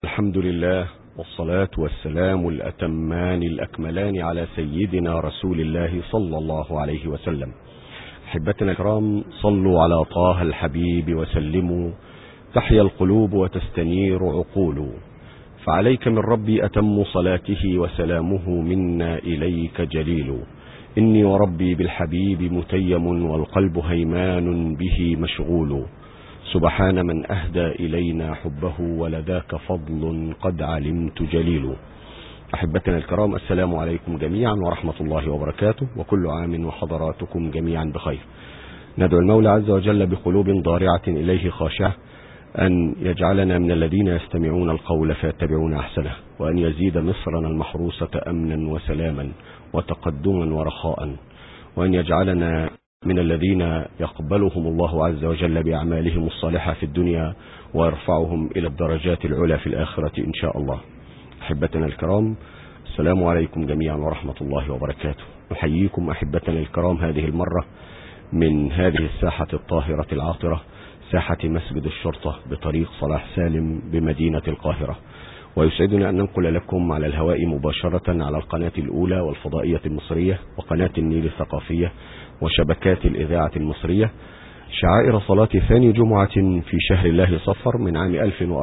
الحمد لله، والصلاة والسلام الأتمان الأكملان على سيدنا رسول الله صلى الله عليه وسلم. أحبتنا الكرام، صلوا على طه الحبيب وسلموا، تحيا القلوب وتستنير عقول. فعليك من ربي أتم صلاته وسلامه منا إليك جليل. إني وربي بالحبيب متيم، والقلب هيمان به مشغول. سبحان من أهدى إلينا حبه، ولذاك فضل قد علمت جليل. أحبتنا الكرام، السلام عليكم جميعا ورحمة الله وبركاته، وكل عام وحضراتكم جميعا بخير. ندعو المولى عز وجل بقلوب ضارعة إليه خاشعة أن يجعلنا من الذين يستمعون القول فيتبعون أحسنه، وأن يزيد مصرنا المحروسة أمنا وسلاما وتقدما ورخاء، وأن يجعلنا من الذين يقبلهم الله عز وجل بأعمالهم الصالحة في الدنيا ويرفعهم إلى الدرجات العلى في الآخرة إن شاء الله. أحبتنا الكرام، السلام عليكم جميعا ورحمة الله وبركاته. نحييكم أحبتنا الكرام هذه المرة من هذه الساحة الطاهرة العاطرة، ساحة مسجد الشرطة بطريق صلاح سالم بمدينة القاهرة. ويسعدنا أن ننقل لكم على الهواء مباشرة على القناة الأولى والفضائية المصرية وقناة النيل الثقافية وشبكات الإذاعة المصرية شعائر صلاة ثاني جمعة في شهر الله صفر من عام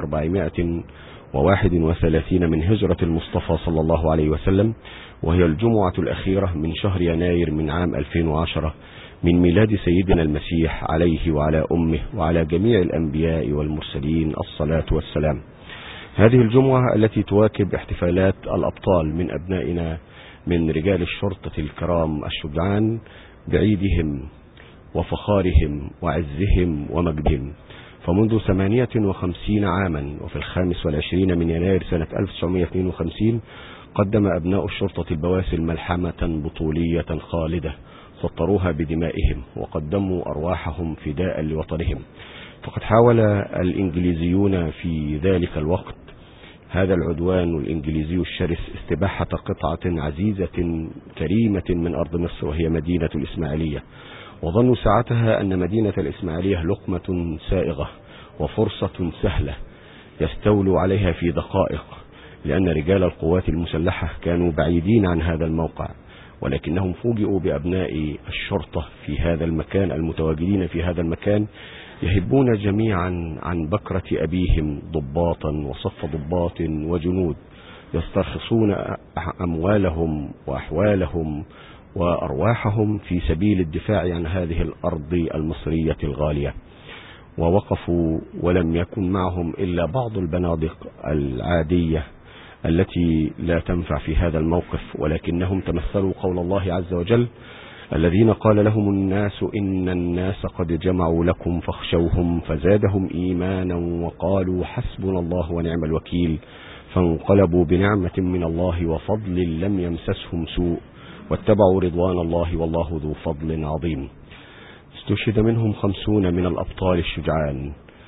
1431 من هجرة المصطفى صلى الله عليه وسلم، وهي الجمعة الأخيرة من شهر يناير من عام 2010 من ميلاد سيدنا المسيح عليه وعلى أمه وعلى جميع الأنبياء والمرسلين الصلاة والسلام. هذه الجمعة التي تواكب احتفالات الأبطال من أبنائنا من رجال الشرطة الكرام الشجعان بعيدهم وفخارهم وعزهم ومجدهم. فمنذ 58 عاما وفي 25 من يناير سنة 1952 قدم أبناء الشرطة البواسل ملحمة بطولية خالدة سطروها بدمائهم وقدموا أرواحهم فداء لوطنهم. فقد حاول الإنجليزيون في ذلك الوقت، هذا العدوان الإنجليزي الشرس، استباحة قطعة عزيزة كريمة من أرض مصر وهي مدينة الإسماعيلية، وظنوا ساعتها أن مدينة الإسماعيلية لقمة سائغة وفرصة سهلة يستولوا عليها في دقائق، لأن رجال القوات المسلحة كانوا بعيدين عن هذا الموقع، ولكنهم فوجئوا بأبناء الشرطة في هذا المكان المتواجدين في هذا المكان يهبون جميعا عن بكرة أبيهم ضباطا وصف ضباط وجنود يسترخصون أموالهم وأحوالهم وأرواحهم في سبيل الدفاع عن هذه الأرض المصرية الغالية. ووقفوا ولم يكن معهم إلا بعض البنادق العادية التي لا تنفع في هذا الموقف، ولكنهم تمثلوا قول الله عز وجل: الذين قال لهم الناس إن الناس قد جمعوا لكم فاخشوهم فزادهم إيمانا وقالوا حسبنا الله ونعم الوكيل، فانقلبوا بنعمة من الله وفضل لم يمسسهم سوء واتبعوا رضوان الله والله ذو فضل عظيم. استشهد منهم 50 من الأبطال الشجعان،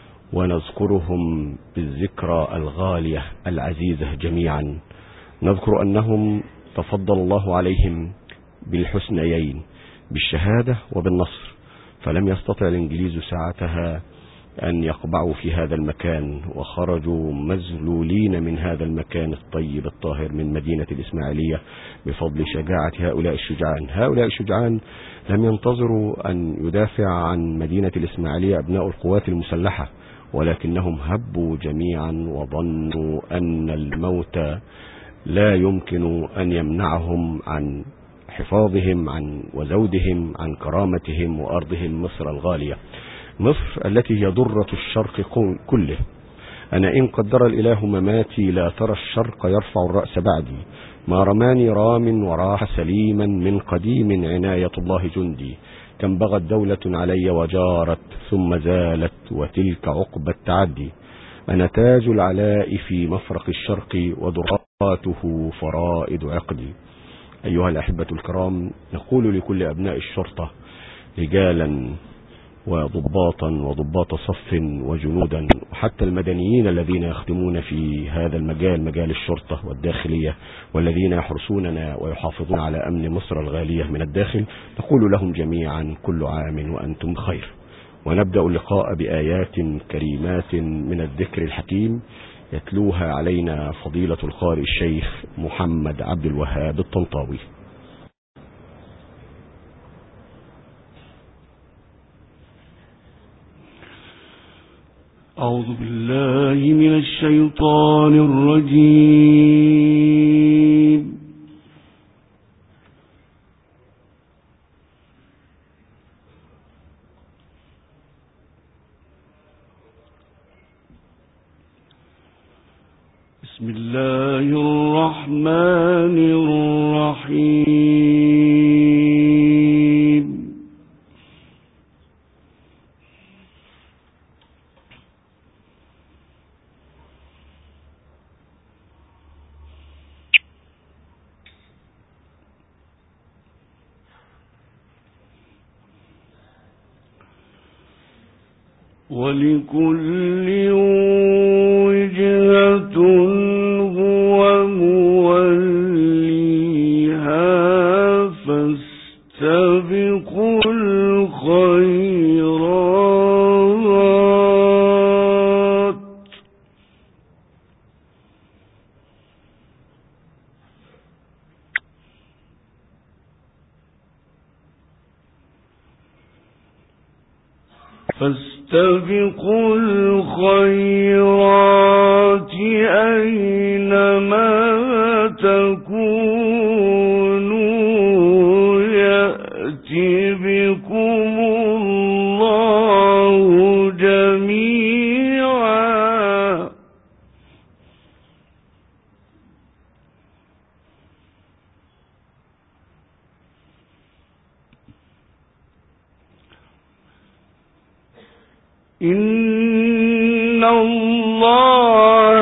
ونذكرهم بالذكرى الغالية العزيزة جميعا. نذكر أنهم تفضل الله عليهم بالحسنيين، بالشهادة وبالنصر، فلم يستطع الإنجليز ساعتها أن يقبعوا في هذا المكان، وخرجوا مذلولين من هذا المكان الطيب الطاهر من مدينة الإسماعيلية بفضل شجاعة هؤلاء الشجعان. هؤلاء الشجعان لم ينتظروا أن يدافع عن مدينة الإسماعيلية أبناء القوات المسلحة، ولكنهم هبوا جميعا وظنوا أن الموت لا يمكن أن يمنعهم عن حفاظهم عن وزودهم عن كرامتهم وأرضهم مصر الغالية، مصر التي هي ضرة الشرق كله. أنا إن قدر الإله مماتي لا ترى الشرق يرفع الرأس بعدي، ما رماني رام وراح سليما من قديم عناية الله جندي، كم بغت دولة علي وجارت ثم زالت وتلك عقبى التعدي، أنا تاج العلاء في مفرق الشرق ودراته فرائد عقدي. أيها الأحبة الكرام، نقول لكل أبناء الشرطة رجالا وضباطا وضباط صف وجنودا، وحتى المدنيين الذين يخدمون في هذا المجال، مجال الشرطة والداخلية، والذين يحرسوننا ويحافظون على أمن مصر الغالية من الداخل، نقول لهم جميعا كل عام وأنتم بخير. ونبدأ اللقاء بآيات كريمات من الذكر الحكيم يتلوها علينا فضيلة القارئ الشيخ محمد عبد الوهاب الطنطاوي. أعوذ بالله من الشيطان الرجيم. بسم الله الرحمن الرحيم. ولكل وجهة هو موليها فاستبقوا الخيرات أينما تكونوا يأتي بكم الله جميعا إن الله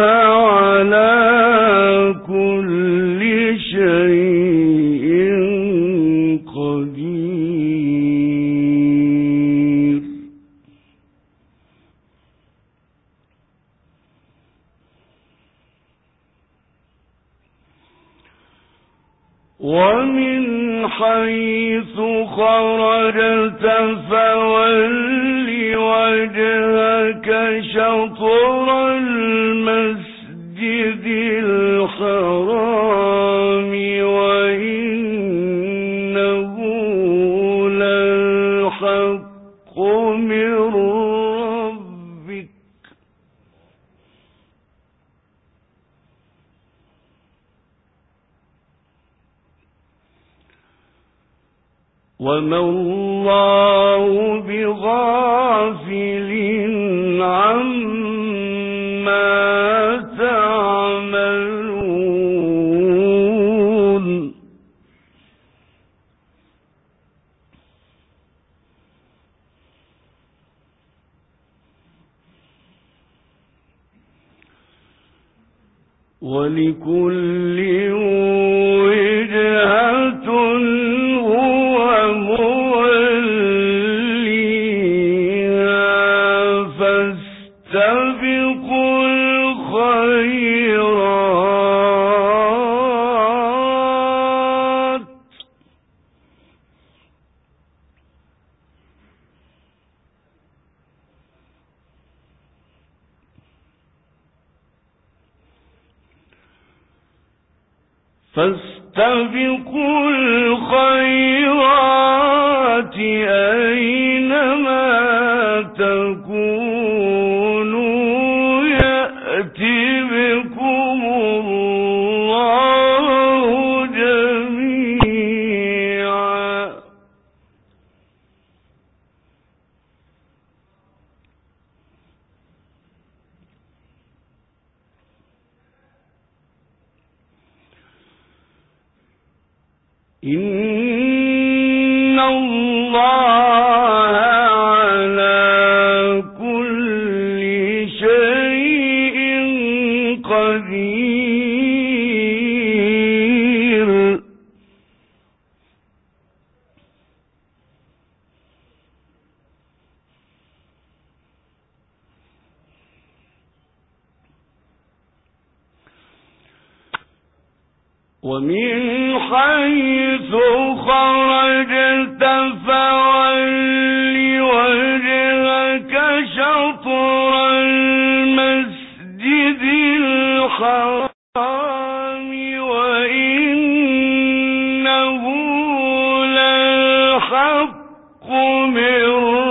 على كل شيء قدير. ومن حيث خرجت فول وجهك شطر المسجد الحرام وإنه للحق من ربك وما الله بغافل عما تعملون. ولكل وجهة هو موليها فاستبقوا الخيرات أينما تكونوا يأتي بكم الله جميعا إن الله على كل شيء قدير. ومن حيث خرجت فول وجهك شطر المسجد من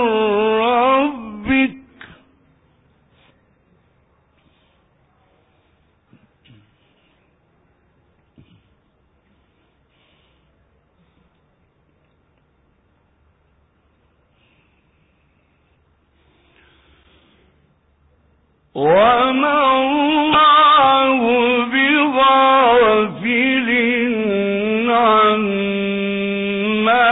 ربك وما الله بغافل عما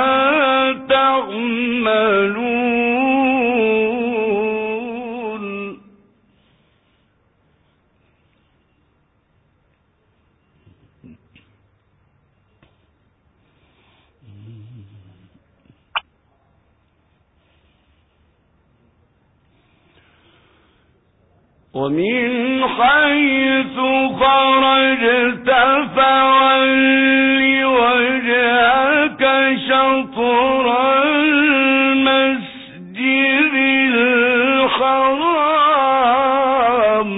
تعملون ومن حيث خرجت فول وجهك شطر المسجد الحرام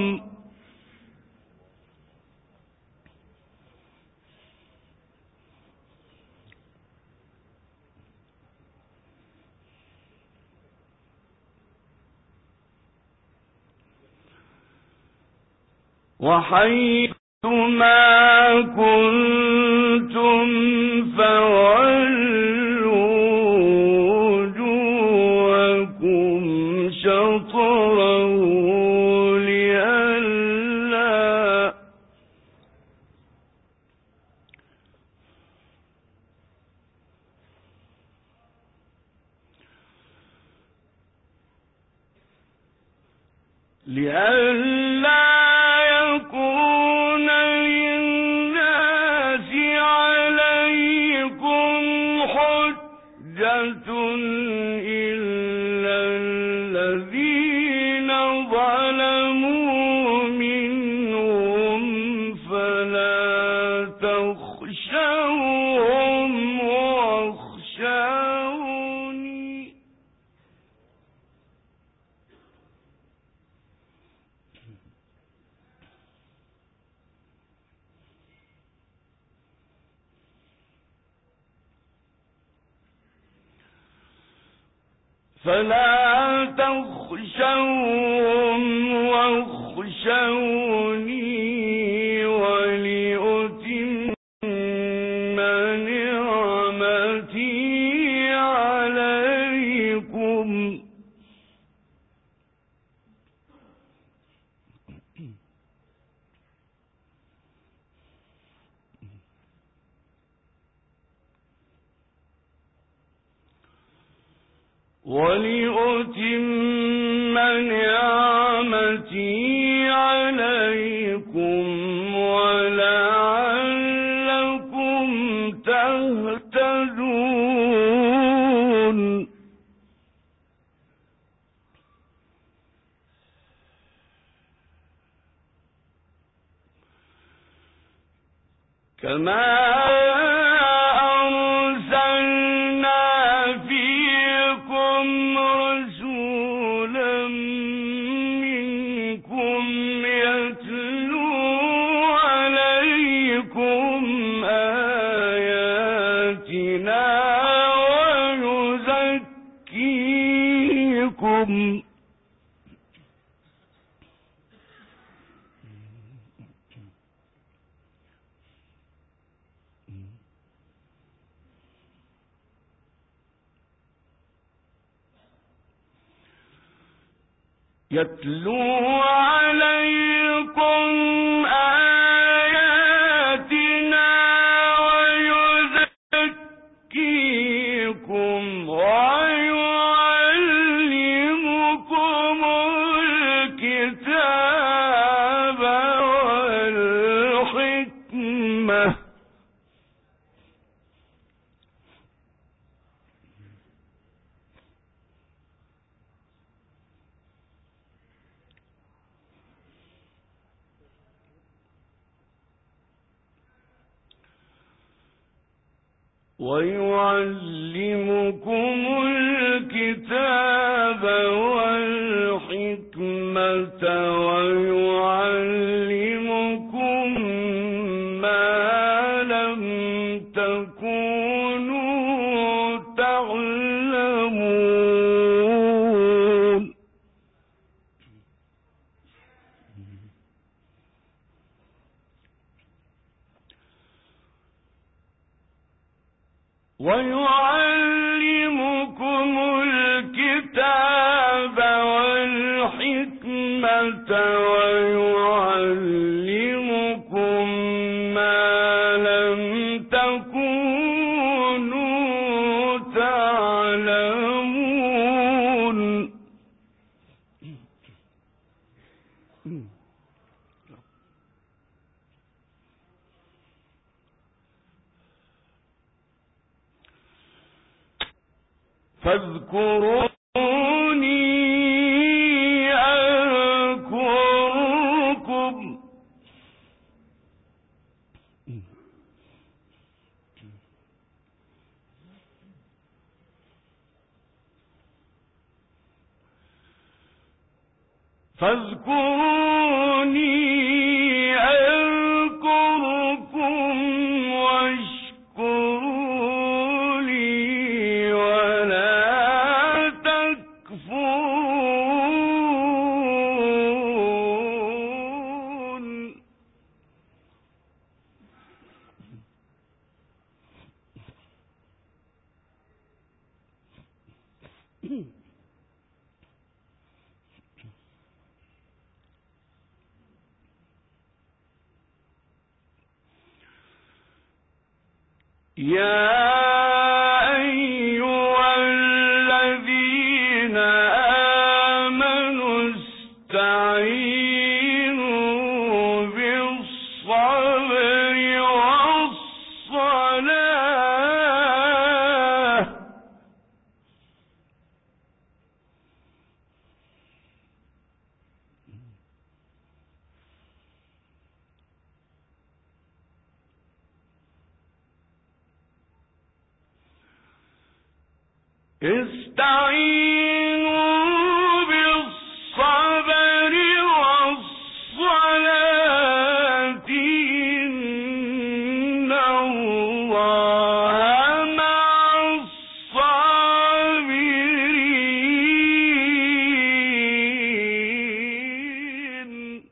وحيثما كنتم فولوا وجوهكم شطره لئلا يكون للناس عليكم حجة إلا الذين ظلموا منهم فلا تخشوهم واخشوني ولأتم نعمتي عليكم ولعلكم تهتدون كما أرسلنا فيكم رسولا منكم يتلو عليكم آياتنا ويزكيكم ويعلمكم الكتاب والحكمة ويعلمكم ما لم تكونوا تعلمون ويعلمكم الكتاب والحكمة ويعلمكم ما لم تكونوا تعلمون. فاذكروني أذكركم واشكروا لي ولا تكفرون. يا أيها الذين آمنوا استعينوا بالصبر والصلاة. استعينوا بالصبر والصلاة إن الله مع الصابرين.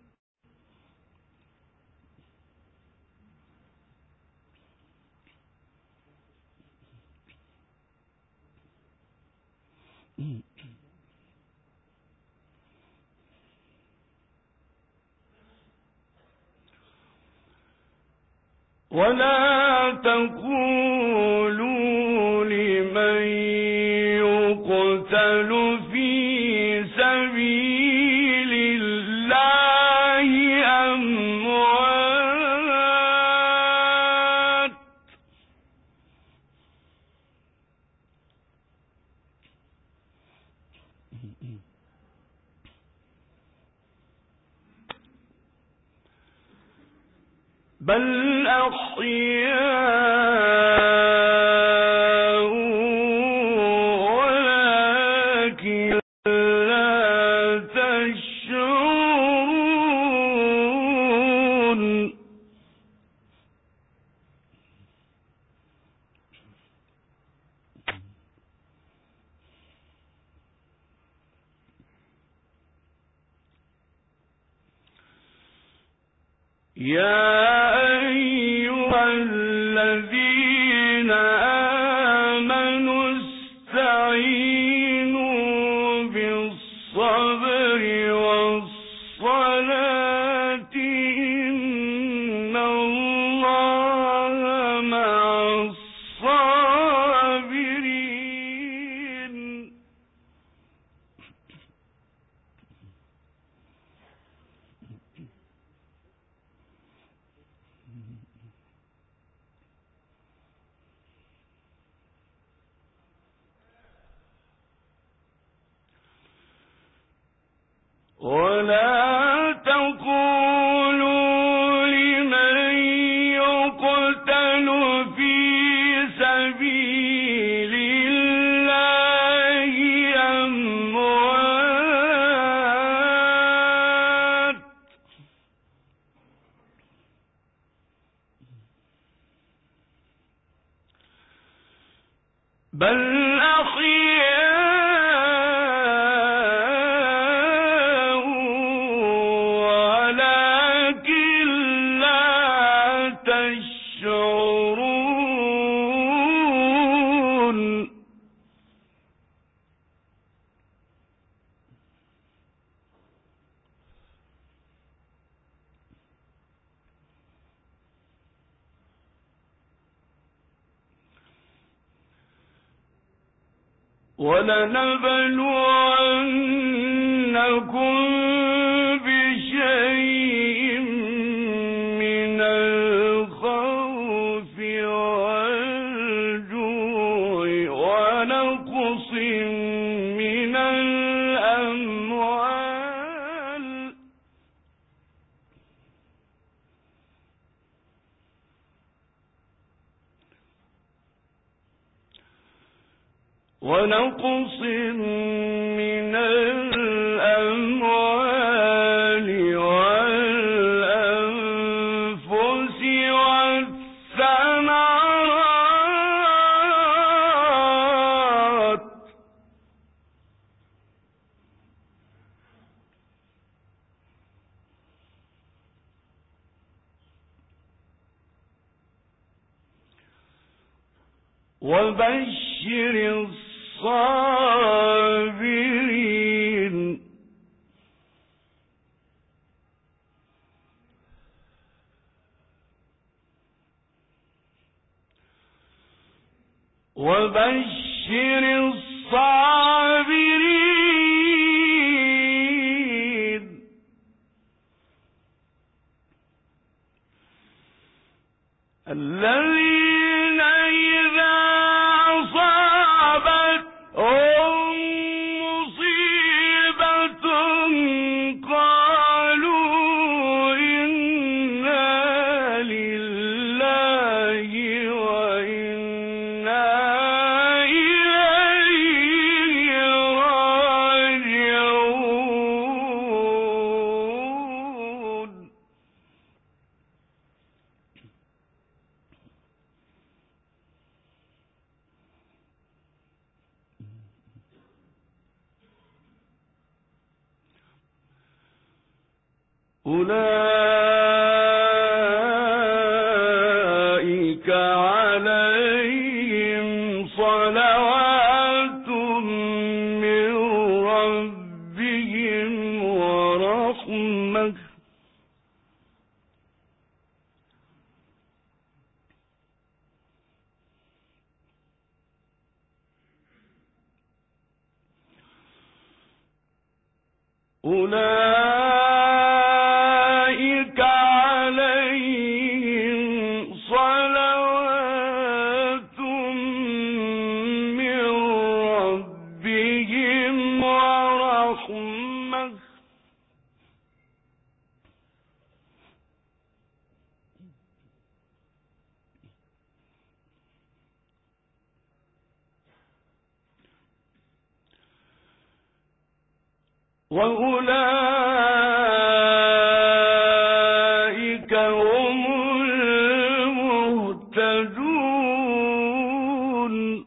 ولا تقولوا لمن يقتل في سبيل الله أموات بل أحياء ولكن لا تشعرون. يا أيها الذين آمنوا استعينوا بالصبر والصلاة إن الله مع الصابرين. ولا تقولوا لمن يقتل في سبيل الله أموات بل أحياء ولكن لا تشعرون. ولنبلونكم بشيء من الخوف والجوع ونقص من الأموال والأنفس والثمرات وبشر الصابرين وبشر الصابرين الذين إذا أصابتهم مصيبة قالوا إنا لله وإنا إليه راجعون أولئك عليهم صلوات من ربهم ورحمة أولئك عليهم صلوات من ربهم ورحمة وأولئك هم المهتدون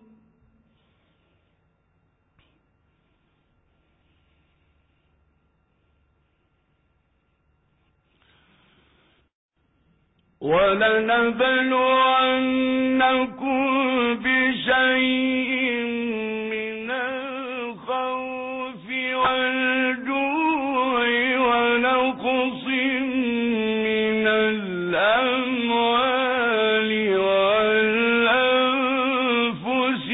ولنبلونكم بشيء من الخوف والجوع ونقص من الأموال والأنفس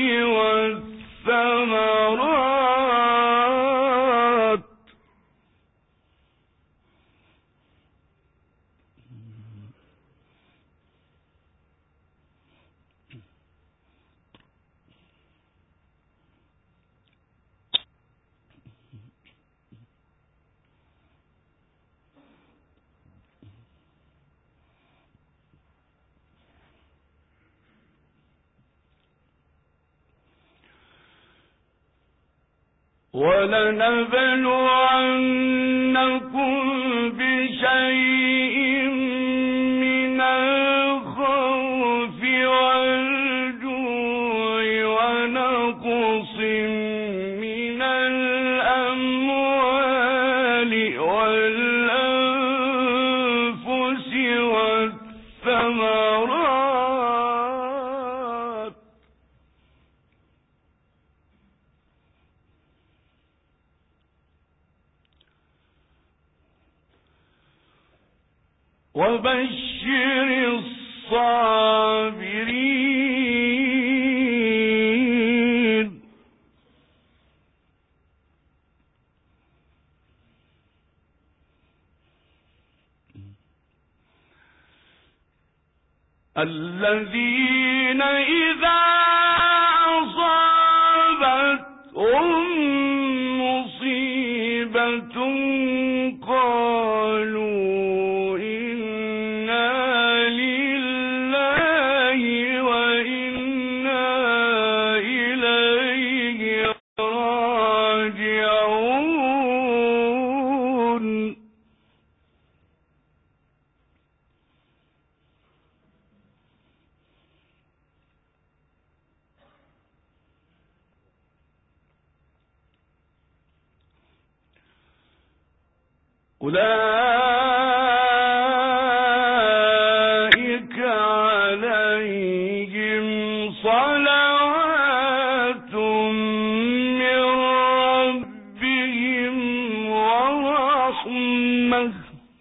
والثمرات ولنبلونكم بشيء من الخوف والجوع ونقص من الأموال والأنفس والثمرات وبشر الصابرين الذين إذا أصابتهم مصيبة قالوا إنا لله وإنا إليه راجعون. أولئك عليهم صلوات من ربهم ورحمة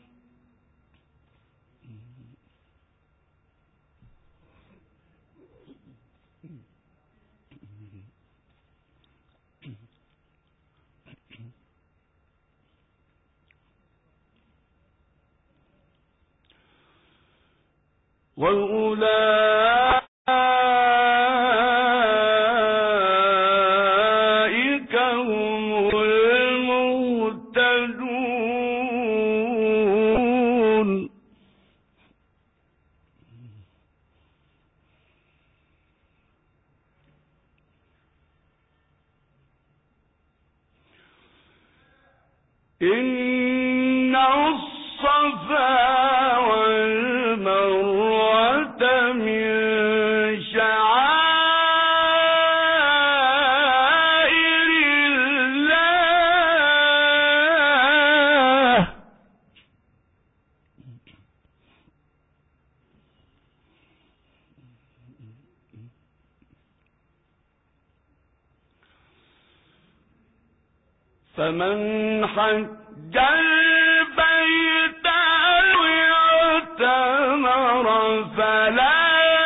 وأولئك هم المهتدون. إن الصفا والمروة من شعائر الله فمن حج البيت أو اعتمر فلا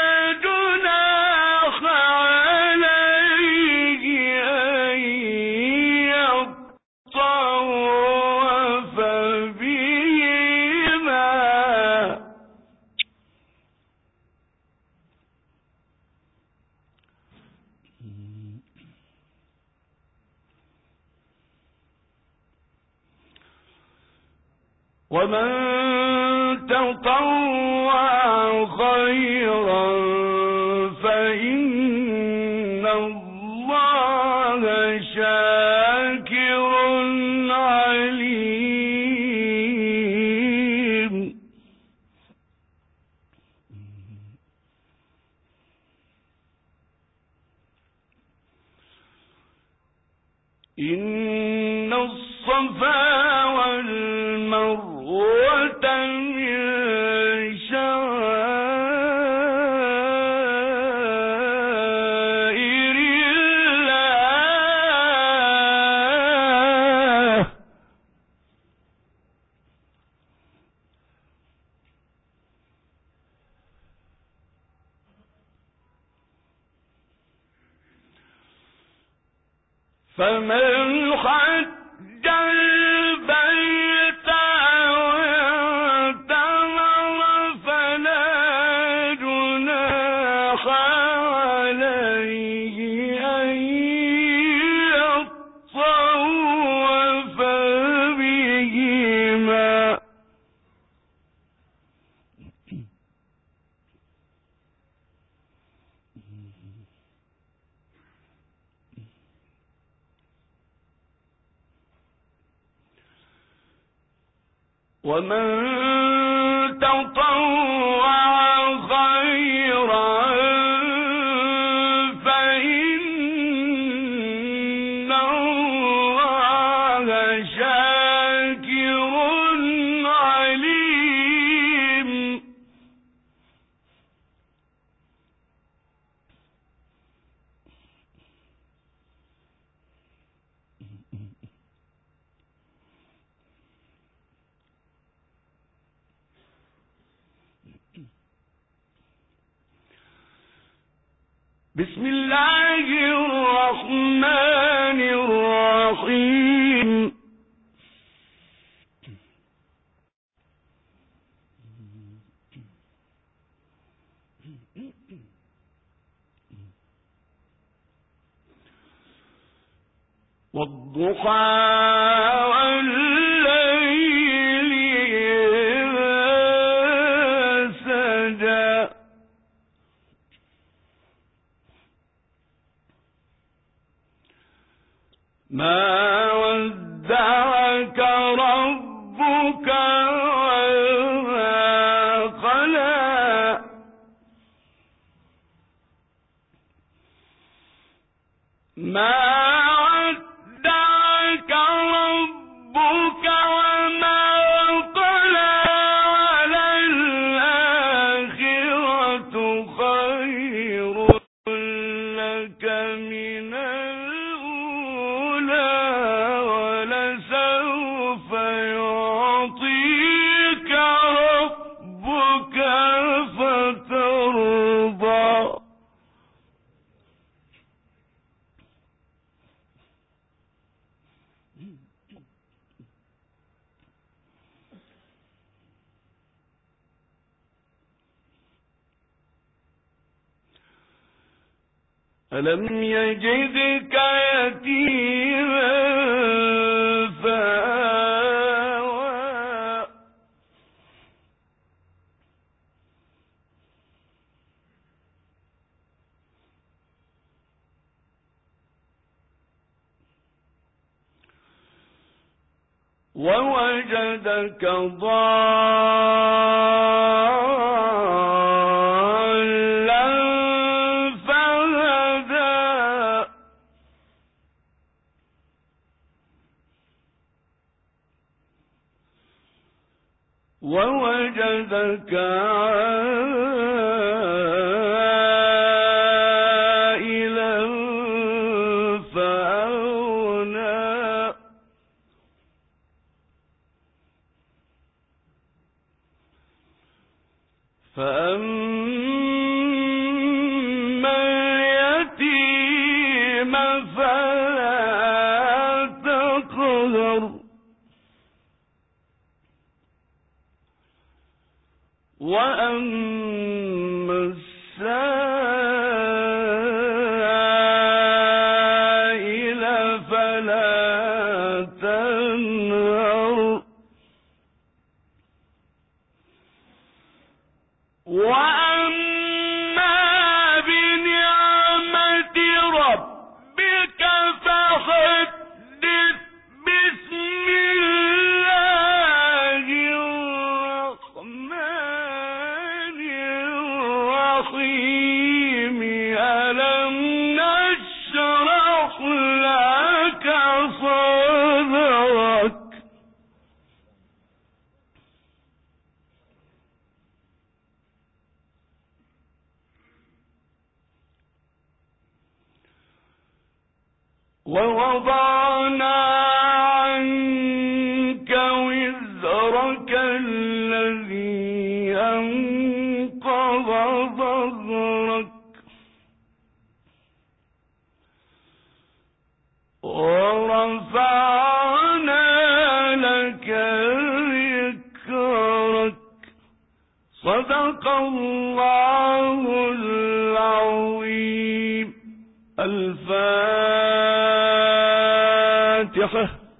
جناح عليه أن يطوف بهما ومن تطوع خيرا فإن الله شاكر عليم. إن الصفا والمروة من شعائر الله فمن حج البيت أو اعتمر فلا جناح عليه أن يطوف بهما ومن تطوع خيرا فإن الله شاكر عليم. بسم الله الرحمن الرحيم. والضحى والليل إذا سجى ما ودعك ربك وما قلى ما ودعك ربك وما قلى وللآخرة خير لك من الأولى ولسوف يعطيك ربك فترضى ألم يجدك يتيما فآوى ووجدك ضالا فهدى ووجدك عائلا فأغنى فأما اليتيم فلا تقهر وأما السائل فلا تنهر وأما بنعمة ربك فحدث بسم الله الرحمن الرحيم ألم نشرح لك صدرك ووضعنا عنك وزرك الذي أنقض ظهرك ورفعنا لك ذكرك صدق الله العظيم. الفاتحة.